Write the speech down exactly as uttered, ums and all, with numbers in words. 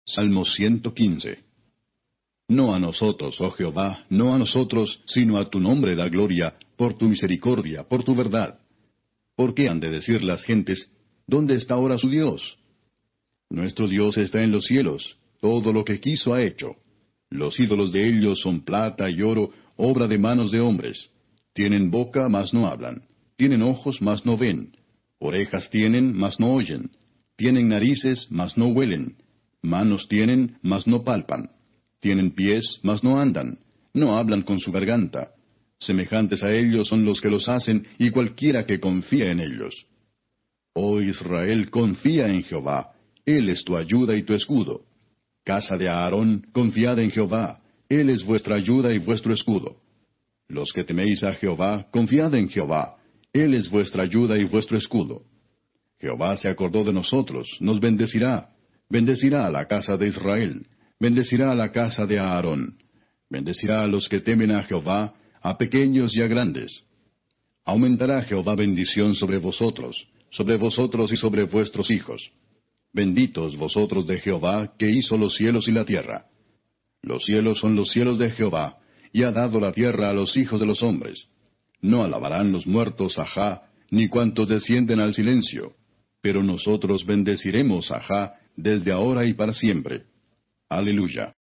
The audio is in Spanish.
Salmo ciento quince. No a nosotros, oh Jehová, no a nosotros, sino a tu nombre da gloria, por tu misericordia, por tu verdad. ¿Por qué han de decir las gentes, ¿dónde está ahora su Dios? Nuestro Dios está en los cielos, todo lo que quiso ha hecho. Los ídolos de ellos son plata y oro, obra de manos de hombres. Tienen boca, mas no hablan. Tienen ojos, mas no ven. Orejas tienen, mas no oyen. Tienen narices, mas no huelen. Manos tienen, mas no palpan. Tienen pies, mas no andan. No hablan con su garganta. Semejantes a ellos son los que los hacen, y cualquiera que confía en ellos. Oh Israel, confía en Jehová. Él es tu ayuda y tu escudo. Casa de Aarón, confiad en Jehová. Él es vuestra ayuda y vuestro escudo. Los que teméis a Jehová, confiad en Jehová. Él es vuestra ayuda y vuestro escudo. Jehová se acordó de nosotros, nos bendecirá. Bendecirá a la casa de Israel. Bendecirá a la casa de Aarón. Bendecirá a los que temen a Jehová, a pequeños y a grandes. Aumentará Jehová bendición sobre vosotros, sobre vosotros y sobre vuestros hijos. Benditos vosotros de Jehová, que hizo los cielos y la tierra. Los cielos son los cielos de Jehová, y ha dado la tierra a los hijos de los hombres. No alabarán los muertos a Jah, ni cuantos descienden al silencio. Pero nosotros bendeciremos a Jah desde ahora y para siempre. Aleluya.